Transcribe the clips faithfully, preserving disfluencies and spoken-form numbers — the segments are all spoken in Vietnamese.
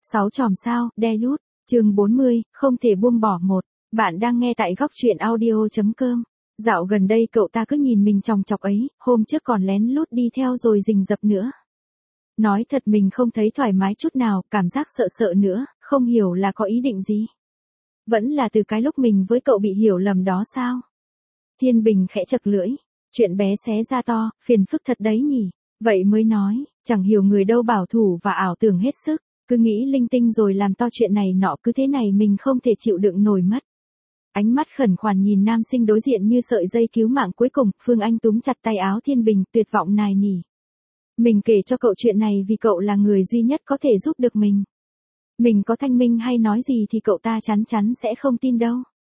Sáu chòm sao, đe lút, chương bốn mươi, không thể buông bỏ một. Bạn đang nghe tại góc truyện audio chấm com. Dạo gần đây cậu ta cứ nhìn mình chòng chọc ấy, hôm trước còn lén lút đi theo rồi rình rập nữa. Nói thật mình không thấy thoải mái chút nào, cảm giác sợ sợ nữa, không hiểu là có ý định gì. Vẫn là từ cái lúc mình với cậu bị hiểu lầm đó sao? Thiên Bình khẽ chật lưỡi, chuyện bé xé ra to, phiền phức thật đấy nhỉ. Vậy mới nói, chẳng hiểu người đâu bảo thủ và ảo tưởng hết sức, cứ nghĩ linh tinh rồi làm to chuyện này nọ, cứ thế này mình không thể chịu đựng nổi mất. Ánh mắt khẩn khoản nhìn nam sinh đối diện như sợi dây cứu mạng cuối cùng, Phương Anh túm chặt tay áo Thiên Bình, tuyệt vọng nài nỉ. Mình kể cho cậu chuyện này vì cậu là người duy nhất có thể giúp được mình. Mình có thanh minh hay nói gì thì cậu ta chắn chắn sẽ không tin đâu.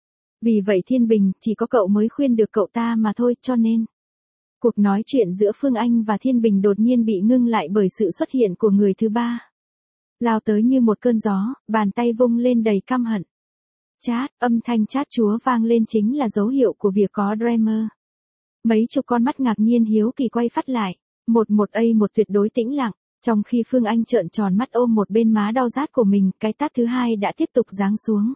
Vì vậy Thiên Bình, chỉ có cậu mới khuyên được cậu ta mà thôi, cho nên cuộc nói chuyện giữa Phương Anh và Thiên Bình đột nhiên bị ngưng lại bởi sự xuất hiện của người thứ ba. Lao tới như một cơn gió, bàn tay vung lên đầy căm hận. Chát, âm thanh chát chúa vang lên chính là dấu hiệu của việc có drama. Mấy chục con mắt ngạc nhiên hiếu kỳ quay phát lại, một một a một tuyệt đối tĩnh lặng, trong khi Phương Anh trợn tròn mắt ôm một bên má đau rát của mình, cái tát thứ hai đã tiếp tục giáng xuống.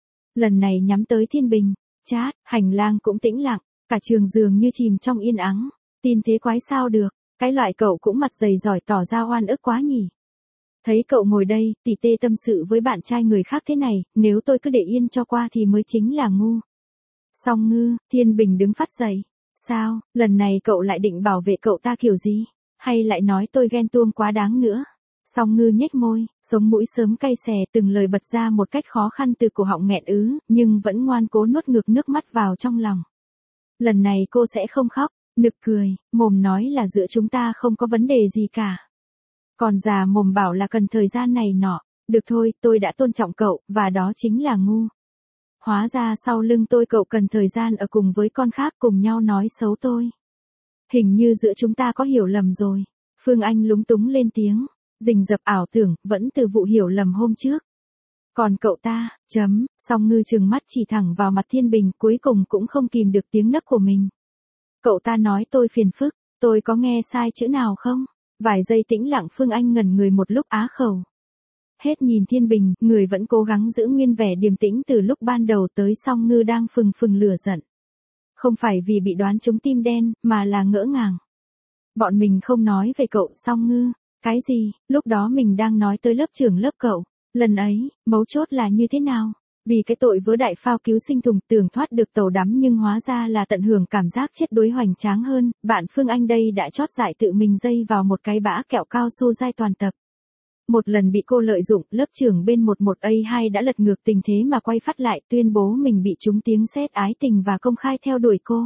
Lần này nhắm tới Thiên Bình. Chát, hành lang cũng tĩnh lặng, cả trường dường như chìm trong yên ắng. Tin thế quái sao được, cái loại cậu cũng mặt dày giỏi tỏ ra oan ức quá nhỉ. Thấy cậu ngồi đây, tỉ tê tâm sự với bạn trai người khác thế này, nếu tôi cứ để yên cho qua thì mới chính là ngu. Song Ngư, Thiên Bình đứng phát dậy. Sao, lần này cậu lại định bảo vệ cậu ta kiểu gì? Hay lại nói tôi ghen tuông quá đáng nữa? Song Ngư nhếch môi, sống mũi sớm cay xè, từng lời bật ra một cách khó khăn từ cổ họng nghẹn ứ, nhưng vẫn ngoan cố nuốt ngược nước mắt vào trong lòng. Lần này cô sẽ không khóc. Nực cười, mồm nói là giữa chúng ta không có vấn đề gì cả. Còn già mồm bảo là cần thời gian này nọ. Được thôi, tôi đã tôn trọng cậu, và đó chính là ngu. Hóa ra sau lưng tôi cậu cần thời gian ở cùng với con khác, cùng nhau nói xấu tôi. Hình như giữa chúng ta có hiểu lầm rồi. Phương Anh lúng túng lên tiếng, rình rập ảo tưởng, vẫn từ vụ hiểu lầm hôm trước. Còn cậu ta, chấm, Song Ngư trừng mắt chỉ thẳng vào mặt Thiên Bình, cuối cùng cũng không kìm được tiếng nấc của mình. Cậu ta nói tôi phiền phức, tôi có nghe sai chữ nào không? Vài giây tĩnh lặng, Phương Anh ngẩn người một lúc á khẩu. Hết nhìn Thiên Bình, người vẫn cố gắng giữ nguyên vẻ điềm tĩnh từ lúc ban đầu tới Song Ngư đang phừng phừng lửa giận. Không phải vì bị đoán trúng tim đen, mà là ngỡ ngàng. Bọn mình không nói về cậu Song Ngư. Cái gì, lúc đó mình đang nói tới lớp trưởng lớp cậu. Lần ấy, mấu chốt là như thế nào? Vì cái tội vớ đại phao cứu sinh thùng, tưởng thoát được tàu đắm nhưng hóa ra là tận hưởng cảm giác chết đuối hoành tráng hơn, bạn Phương Anh đây đã chót dại tự mình dây vào một cái bã kẹo cao su dai toàn tập. Một lần bị cô lợi dụng, lớp trưởng bên một một a hai đã lật ngược tình thế mà quay phát lại, tuyên bố mình bị trúng tiếng sét ái tình và công khai theo đuổi cô.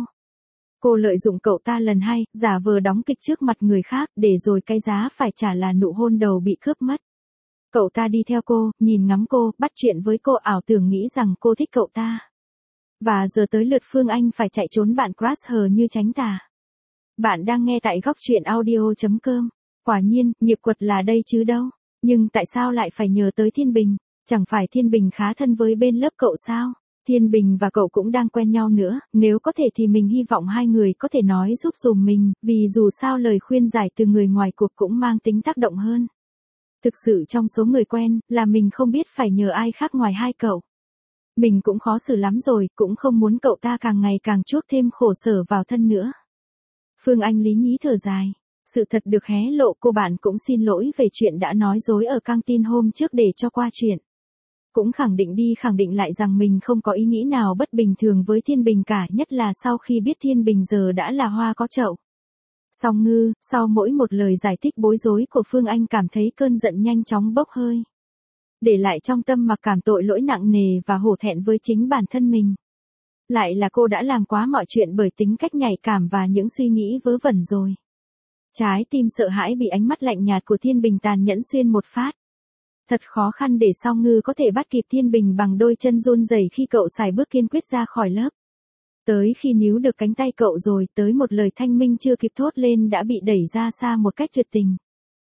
Cô lợi dụng cậu ta lần hai, giả vờ đóng kịch trước mặt người khác, để rồi cái giá phải trả là nụ hôn đầu bị cướp mất. Cậu ta đi theo cô, nhìn ngắm cô, bắt chuyện với cô, ảo tưởng nghĩ rằng cô thích cậu ta. Và giờ tới lượt Phương Anh phải chạy trốn bạn crush hờ như tránh tà. Bạn đang nghe tại góc truyện audio chấm com. Quả nhiên, nghiệp quật là đây chứ đâu. Nhưng tại sao lại phải nhờ tới Thiên Bình? Chẳng phải Thiên Bình khá thân với bên lớp cậu sao? Thiên Bình và cậu cũng đang quen nhau nữa, nếu có thể thì mình hy vọng hai người có thể nói giúp dùm mình, vì dù sao lời khuyên giải từ người ngoài cuộc cũng mang tính tác động hơn. Thực sự trong số người quen, là mình không biết phải nhờ ai khác ngoài hai cậu. Mình cũng khó xử lắm rồi, cũng không muốn cậu ta càng ngày càng chuốc thêm khổ sở vào thân nữa. Phương Anh lý nhí thở dài. Sự thật được hé lộ, cô bạn cũng xin lỗi về chuyện đã nói dối ở căng tin hôm trước để cho qua chuyện. Cũng khẳng định đi khẳng định lại rằng mình không có ý nghĩ nào bất bình thường với Thiên Bình cả, nhất là sau khi biết Thiên Bình giờ đã là hoa có chậu. Song Ngư, sau mỗi một lời giải thích bối rối của Phương Anh cảm thấy cơn giận nhanh chóng bốc hơi. Để lại trong tâm mặc cảm tội lỗi nặng nề và hổ thẹn với chính bản thân mình. Lại là cô đã làm quá mọi chuyện bởi tính cách nhạy cảm và những suy nghĩ vớ vẩn rồi. Trái tim sợ hãi bị ánh mắt lạnh nhạt của Thiên Bình tàn nhẫn xuyên một phát. Thật khó khăn để Song Ngư có thể bắt kịp Thiên Bình bằng đôi chân run rẩy khi cậu xài bước kiên quyết ra khỏi lớp. Tới khi níu được cánh tay cậu rồi, tới một lời thanh minh chưa kịp thốt lên đã bị đẩy ra xa một cách tuyệt tình.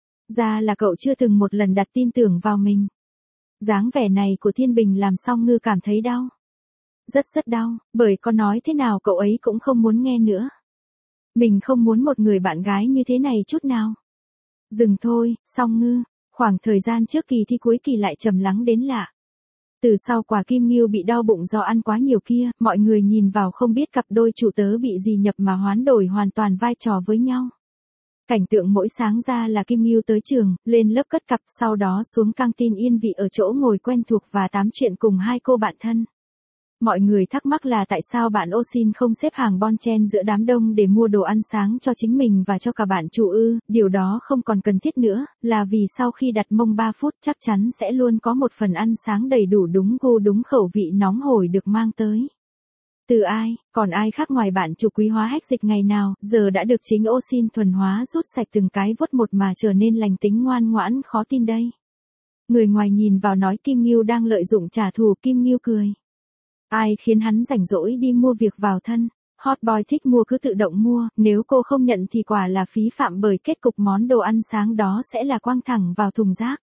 Ra là cậu chưa từng một lần đặt tin tưởng vào mình. Dáng vẻ này của Thiên Bình làm Song Ngư cảm thấy đau. Rất rất đau, bởi có nói thế nào cậu ấy cũng không muốn nghe nữa. Mình không muốn một người bạn gái như thế này chút nào. Dừng thôi, Song Ngư. Khoảng thời gian trước kỳ thi cuối kỳ lại trầm lắng đến lạ. Từ sau quả Kim Ngưu bị đau bụng do ăn quá nhiều kia, mọi người nhìn vào không biết cặp đôi chủ tớ bị gì nhập mà hoán đổi hoàn toàn vai trò với nhau. Cảnh tượng mỗi sáng ra là Kim Ngưu tới trường, lên lớp cất cặp, sau đó xuống căng tin yên vị ở chỗ ngồi quen thuộc và tám chuyện cùng hai cô bạn thân. Mọi người thắc mắc là tại sao bạn Osin không xếp hàng bon chen giữa đám đông để mua đồ ăn sáng cho chính mình và cho cả bạn chủ ư, điều đó không còn cần thiết nữa, là vì sau khi đặt mông ba phút chắc chắn sẽ luôn có một phần ăn sáng đầy đủ đúng gu đúng khẩu vị nóng hổi được mang tới. Từ ai, còn ai khác ngoài bạn chủ quý hóa hách dịch ngày nào, giờ đã được chính Osin thuần hóa rút sạch từng cái vuốt một mà trở nên lành tính ngoan ngoãn khó tin đây. Người ngoài nhìn vào nói Kim Ngưu đang lợi dụng trả thù, Kim Ngưu cười. Ai khiến hắn rảnh rỗi đi mua việc vào thân, hot boy thích mua cứ tự động mua, nếu cô không nhận thì quả là phí phạm bởi kết cục món đồ ăn sáng đó sẽ là quăng thẳng vào thùng rác.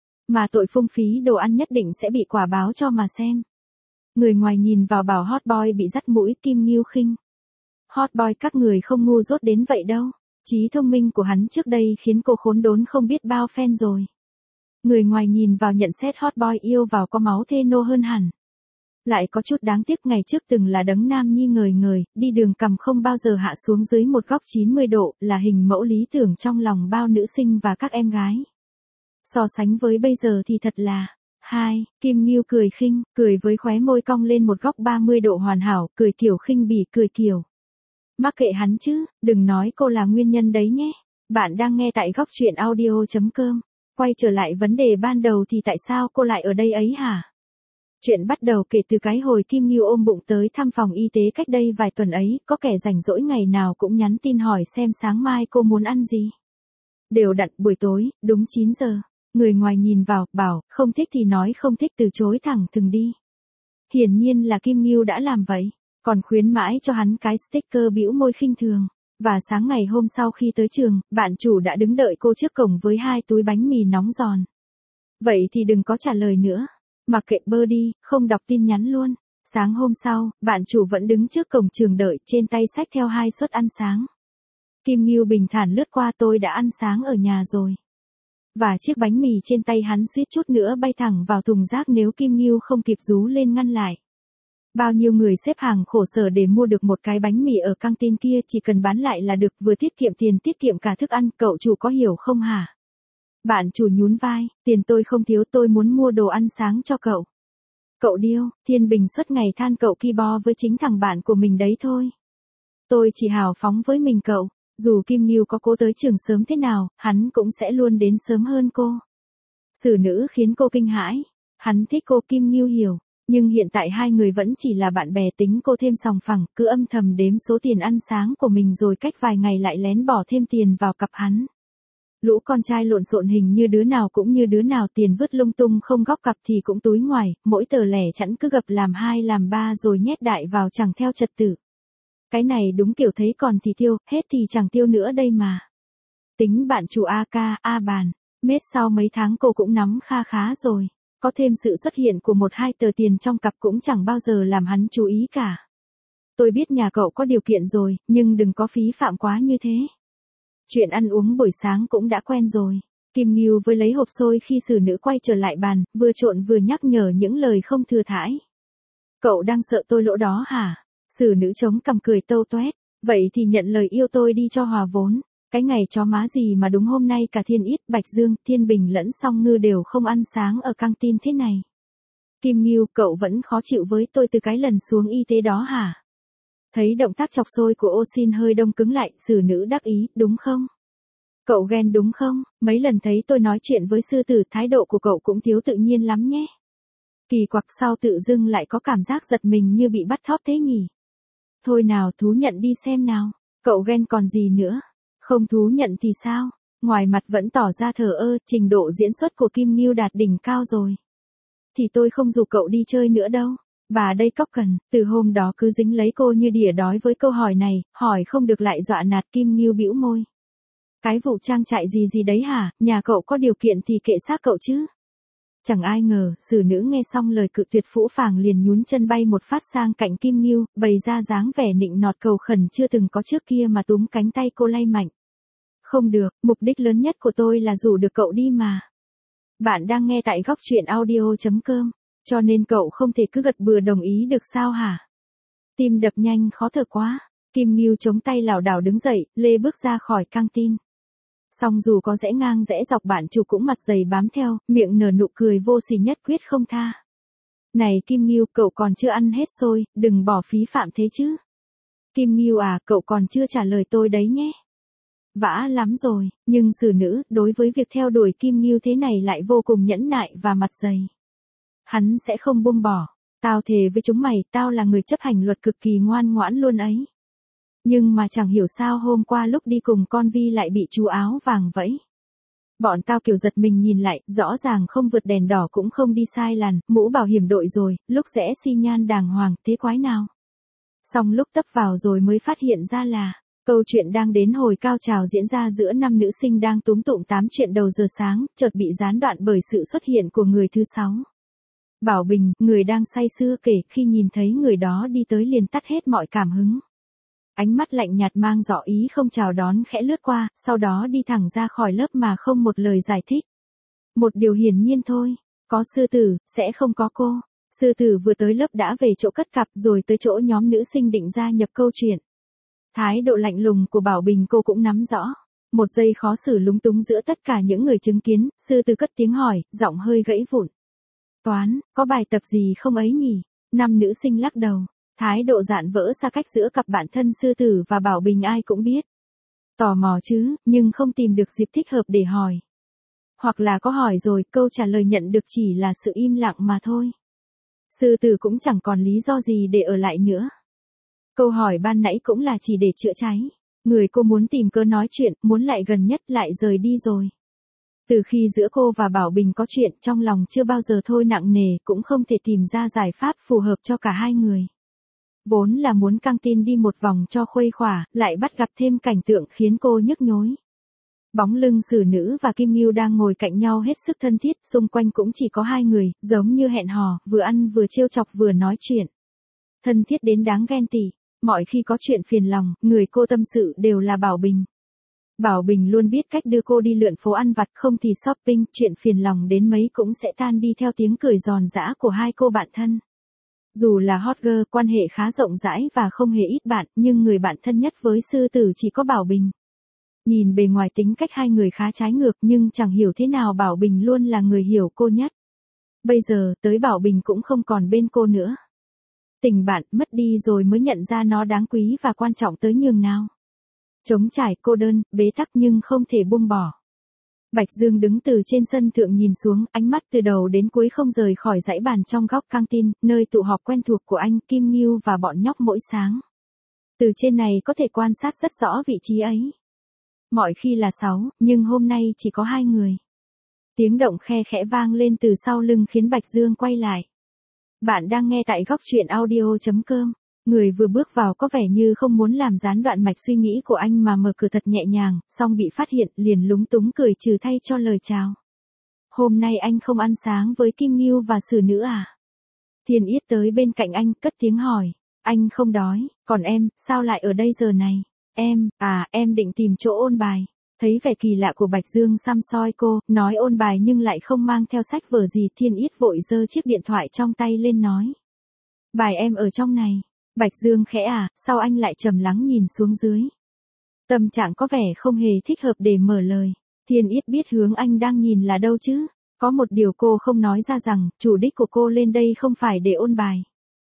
Mà tội phung phí đồ ăn nhất định sẽ bị quả báo cho mà xem. Người ngoài nhìn vào bảo hot boy bị dắt mũi, Kim Ngưu khinh. Hot boy các người không ngu dốt đến vậy đâu, trí thông minh của hắn trước đây khiến cô khốn đốn không biết bao phen rồi. Người ngoài nhìn vào nhận xét hot boy yêu vào có máu thê nô hơn hẳn. Lại có chút đáng tiếc ngày trước từng là đấng nam nhi ngời ngời, đi đường cầm không bao giờ hạ xuống dưới một góc chín mươi độ, là hình mẫu lý tưởng trong lòng bao nữ sinh và các em gái. So sánh với bây giờ thì thật là... Hai, Kim Ngưu cười khinh, cười với khóe môi cong lên một góc ba mươi độ hoàn hảo, cười kiểu khinh bỉ, cười kiểu. Mắc kệ hắn chứ, đừng nói cô là nguyên nhân đấy nhé. Bạn đang nghe tại góc truyện audio chấm com. Quay trở lại vấn đề ban đầu thì tại sao cô lại ở đây ấy hả? Chuyện bắt đầu kể từ cái hồi Kim Ngưu ôm bụng tới thăm phòng y tế cách đây vài tuần ấy, có kẻ rảnh rỗi ngày nào cũng nhắn tin hỏi xem sáng mai cô muốn ăn gì. Đều đặn buổi tối, đúng chín giờ. Người ngoài nhìn vào, bảo, không thích thì nói không thích, từ chối thẳng thừng đi. Hiển nhiên là Kim Ngưu đã làm vậy, còn khuyến mãi cho hắn cái sticker bĩu môi khinh thường. Và sáng ngày hôm sau khi tới trường, bạn chủ đã đứng đợi cô trước cổng với hai túi bánh mì nóng giòn. Vậy thì đừng có trả lời nữa. Mặc kệ bơ đi, không đọc tin nhắn luôn. Sáng hôm sau, bạn chủ vẫn đứng trước cổng trường đợi, trên tay xách theo hai suất ăn sáng. Kim Ngưu bình thản lướt qua, tôi đã ăn sáng ở nhà rồi. Và chiếc bánh mì trên tay hắn suýt chút nữa bay thẳng vào thùng rác nếu Kim Ngưu không kịp rú lên ngăn lại. Bao nhiêu người xếp hàng khổ sở để mua được một cái bánh mì ở căng tin kia, chỉ cần bán lại là được, vừa tiết kiệm tiền tiết kiệm cả thức ăn, cậu chủ có hiểu không hả? Bạn chủ nhún vai, tiền tôi không thiếu, tôi muốn mua đồ ăn sáng cho cậu. Cậu điêu, Thiên Bình suốt ngày than cậu ki bo với chính thằng bạn của mình đấy thôi. Tôi chỉ hào phóng với mình cậu. Dù Kim Ngưu có cố tới trường sớm thế nào, hắn cũng sẽ luôn đến sớm hơn cô. Xử nữ khiến cô kinh hãi. Hắn thích cô, Kim Ngưu hiểu. Nhưng hiện tại hai người vẫn chỉ là bạn bè, tính cô thêm sòng phẳng, cứ âm thầm đếm số tiền ăn sáng của mình rồi cách vài ngày lại lén bỏ thêm tiền vào cặp hắn. Lũ con trai lộn xộn hình như đứa nào cũng như đứa nào, tiền vứt lung tung không góc cặp thì cũng túi ngoài, mỗi tờ lẻ chẵn cứ gập làm hai làm ba rồi nhét đại vào chẳng theo trật tự. Cái này đúng kiểu thấy còn thì tiêu, hết thì chẳng tiêu nữa đây mà. Tính bạn chủ a ca, A bàn, mết sau mấy tháng cô cũng nắm kha khá rồi. Có thêm sự xuất hiện của một hai tờ tiền trong cặp cũng chẳng bao giờ làm hắn chú ý cả. Tôi biết nhà cậu có điều kiện rồi, nhưng đừng có phí phạm quá như thế. Chuyện ăn uống buổi sáng cũng đã quen rồi. Kim Ngưu với lấy hộp xôi khi xử nữ quay trở lại bàn, vừa trộn vừa nhắc nhở những lời không thừa thãi. Cậu đang sợ tôi lỗ đó hả? Xử nữ chống cằm cười tâu toét, vậy thì nhận lời yêu tôi đi cho hòa vốn. Cái ngày chó má gì mà đúng hôm nay cả Thiên Ít, Bạch Dương, Thiên Bình lẫn Song Ngư đều không ăn sáng ở căng tin thế này. Kim Ngưu, cậu vẫn khó chịu với tôi từ cái lần xuống y tế đó hả? Thấy động tác chọc xôi của Osin hơi đông cứng lại, xử nữ đắc ý, đúng không? Cậu ghen đúng không? Mấy lần thấy tôi nói chuyện với sư tử, thái độ của cậu cũng thiếu tự nhiên lắm nhé. Kỳ quặc, sao tự dưng lại có cảm giác giật mình như bị bắt thóp thế nhỉ? Thôi nào, thú nhận đi xem nào. Cậu ghen còn gì nữa? Không thú nhận thì sao? Ngoài mặt vẫn tỏ ra thờ ơ, trình độ diễn xuất của Kim Ngưu đạt đỉnh cao rồi. Thì tôi không rủ cậu đi chơi nữa đâu. Bà đây cóc cần, từ hôm đó cứ dính lấy cô như đỉa đói với câu hỏi này, hỏi không được lại dọa nạt. Kim Ngưu bĩu môi. Cái vụ trang trại gì gì đấy hả, nhà cậu có điều kiện thì kệ xác cậu chứ. Chẳng ai ngờ, xử nữ nghe xong lời cự tuyệt phũ phàng liền nhún chân bay một phát sang cạnh Kim Ngưu, bày ra dáng vẻ nịnh nọt cầu khẩn chưa từng có trước kia mà túm cánh tay cô lay mạnh. Không được, mục đích lớn nhất của tôi là rủ được cậu đi mà. Bạn đang nghe tại góc chuyện audio chấm com, cho nên cậu không thể cứ gật bừa đồng ý được sao hả? Tim đập nhanh khó thở quá, Kim Ngưu chống tay lảo đảo đứng dậy, lê bước ra khỏi căng tin. Song dù có rẽ ngang rẽ dọc bạn chủ cũng mặt dày bám theo, miệng nở nụ cười vô sỉ nhất quyết không tha. Này Kim Ngưu, cậu còn chưa ăn hết xôi, đừng bỏ phí phạm thế chứ. Kim Ngưu à, cậu còn chưa trả lời tôi đấy nhé. Vã lắm rồi, nhưng xử nữ, đối với việc theo đuổi Kim Ngưu thế này lại vô cùng nhẫn nại và mặt dày. Hắn sẽ không buông bỏ. Tao thề với chúng mày, tao là người chấp hành luật cực kỳ ngoan ngoãn luôn ấy. Nhưng mà chẳng hiểu sao hôm qua lúc đi cùng con Vi lại bị chú áo vàng vẫy. Bọn tao kiểu giật mình nhìn lại, rõ ràng không vượt đèn đỏ cũng không đi sai làn, mũ bảo hiểm đội rồi, lúc rẽ xi nhan đàng hoàng, thế quái nào. Xong lúc tấp vào rồi mới phát hiện ra là, câu chuyện đang đến hồi cao trào diễn ra giữa năm nữ sinh đang túm tụm tám chuyện đầu giờ sáng, chợt bị gián đoạn bởi sự xuất hiện của người thứ sáu. Bảo Bình, người đang say sưa kể, khi nhìn thấy người đó đi tới liền tắt hết mọi cảm hứng. Ánh mắt lạnh nhạt mang rõ ý không chào đón khẽ lướt qua, sau đó đi thẳng ra khỏi lớp mà không một lời giải thích. Một điều hiển nhiên thôi, có sư tử, sẽ không có cô. Sư tử vừa tới lớp đã về chỗ cất cặp rồi tới chỗ nhóm nữ sinh định gia nhập câu chuyện. Thái độ lạnh lùng của Bảo Bình cô cũng nắm rõ. Một giây khó xử lúng túng giữa tất cả những người chứng kiến, sư tử cất tiếng hỏi, giọng hơi gãy vụn. Toán, có bài tập gì không ấy nhỉ? Năm nữ sinh lắc đầu. Thái độ dạn vỡ xa cách giữa cặp bạn thân sư tử và Bảo Bình ai cũng biết. Tò mò chứ, nhưng không tìm được dịp thích hợp để hỏi. Hoặc là có hỏi rồi, câu trả lời nhận được chỉ là sự im lặng mà thôi. Sư tử cũng chẳng còn lý do gì để ở lại nữa. Câu hỏi ban nãy cũng là chỉ để chữa cháy. Người cô muốn tìm cớ nói chuyện, muốn lại gần nhất lại rời đi rồi. Từ khi giữa cô và Bảo Bình có chuyện, trong lòng chưa bao giờ thôi nặng nề, cũng không thể tìm ra giải pháp phù hợp cho cả hai người. Vốn là muốn căng tin đi một vòng cho khuây khỏa, lại bắt gặp thêm cảnh tượng khiến cô nhức nhối. Bóng lưng xử nữ và Kim Ngưu đang ngồi cạnh nhau hết sức thân thiết, xung quanh cũng chỉ có hai người, giống như hẹn hò, vừa ăn vừa trêu chọc vừa nói chuyện. Thân thiết đến đáng ghen tị, mọi khi có chuyện phiền lòng, người cô tâm sự đều là Bảo Bình. Bảo Bình luôn biết cách đưa cô đi lượn phố ăn vặt, không thì shopping, chuyện phiền lòng đến mấy cũng sẽ tan đi theo tiếng cười giòn giã của hai cô bạn thân. Dù là hot girl, quan hệ khá rộng rãi và không hề ít bạn, nhưng người bạn thân nhất với sư tử chỉ có Bảo Bình. Nhìn bề ngoài tính cách hai người khá trái ngược nhưng chẳng hiểu thế nào Bảo Bình luôn là người hiểu cô nhất. Bây giờ, tới Bảo Bình cũng không còn bên cô nữa. Tình bạn mất đi rồi mới nhận ra nó đáng quý và quan trọng tới nhường nào. Trống trải, cô đơn, bế tắc nhưng không thể buông bỏ. Bạch Dương đứng từ trên sân thượng nhìn xuống, ánh mắt từ đầu đến cuối không rời khỏi dãy bàn trong góc căng tin, nơi tụ họp quen thuộc của anh, Kim Ngưu và bọn nhóc mỗi sáng. Từ trên này có thể quan sát rất rõ vị trí ấy. Mọi khi là sáu, nhưng hôm nay chỉ có hai người. Tiếng động khe khẽ vang lên từ sau lưng khiến Bạch Dương quay lại. Bạn đang nghe tại góc chuyện audio chấm com. Người vừa bước vào có vẻ như không muốn làm gián đoạn mạch suy nghĩ của anh mà mở cửa thật nhẹ nhàng, song bị phát hiện liền lúng túng cười trừ thay cho lời chào. Hôm nay anh không ăn sáng với Kim Ngưu và xử nữ à? Thiên Yết tới bên cạnh anh, cất tiếng hỏi. Anh không đói, còn em, sao lại ở đây giờ này? Em, à, em định tìm chỗ ôn bài. Thấy vẻ kỳ lạ của Bạch Dương xăm soi cô, nói ôn bài nhưng lại không mang theo sách vở gì, Thiên Yết vội giơ chiếc điện thoại trong tay lên nói. Bài em ở trong này. Bạch Dương khẽ à, sao anh lại trầm lắng nhìn xuống dưới. Tâm trạng có vẻ không hề thích hợp để mở lời. Thiên Yết biết hướng anh đang nhìn là đâu chứ. Có một điều cô không nói ra rằng, chủ đích của cô lên đây không phải để ôn bài.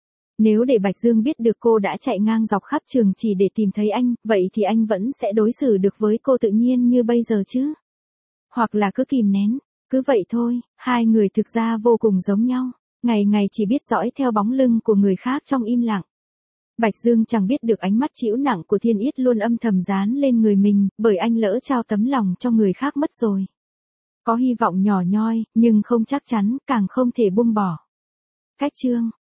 Nếu để Bạch Dương biết được cô đã chạy ngang dọc khắp trường chỉ để tìm thấy anh, vậy thì anh vẫn sẽ đối xử được với cô tự nhiên như bây giờ chứ. Hoặc là cứ kìm nén, cứ vậy thôi, hai người thực ra vô cùng giống nhau. Ngày ngày chỉ biết dõi theo bóng lưng của người khác trong im lặng. Bạch Dương chẳng biết được ánh mắt trĩu nặng của Thiên Yết luôn âm thầm dán lên người mình, bởi anh lỡ trao tấm lòng cho người khác mất rồi. Có hy vọng nhỏ nhoi, nhưng không chắc chắn, càng không thể buông bỏ. Cách chương